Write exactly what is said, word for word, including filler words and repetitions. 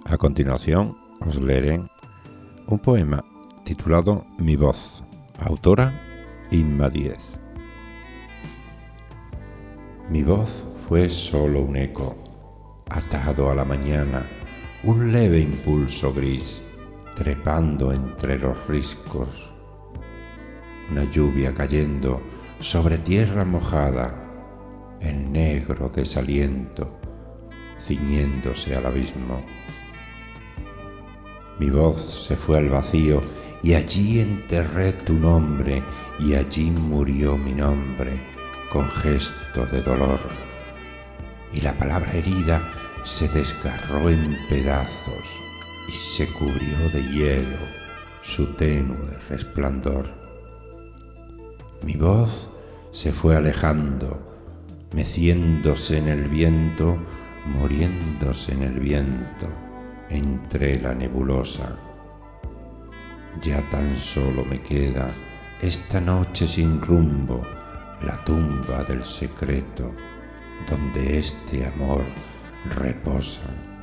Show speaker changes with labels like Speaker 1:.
Speaker 1: A continuación os leeré un poema titulado Mi voz, autora Inma Díez. Mi voz fue solo un eco, atado a la mañana, un leve impulso gris, trepando entre los riscos. Una lluvia cayendo sobre tierra mojada, el negro desaliento, ciñéndose al abismo. Mi voz se fue al vacío y allí enterré tu nombre y allí murió mi nombre con gesto de dolor. Y la palabra herida se desgarró en pedazos y se cubrió de hielo su tenue resplandor. Mi voz se fue alejando, meciéndose en el viento, muriéndose en el viento, entre la nebulosa. Ya tan solo me queda esta noche sin rumbo, la tumba del secreto, donde este amor reposa.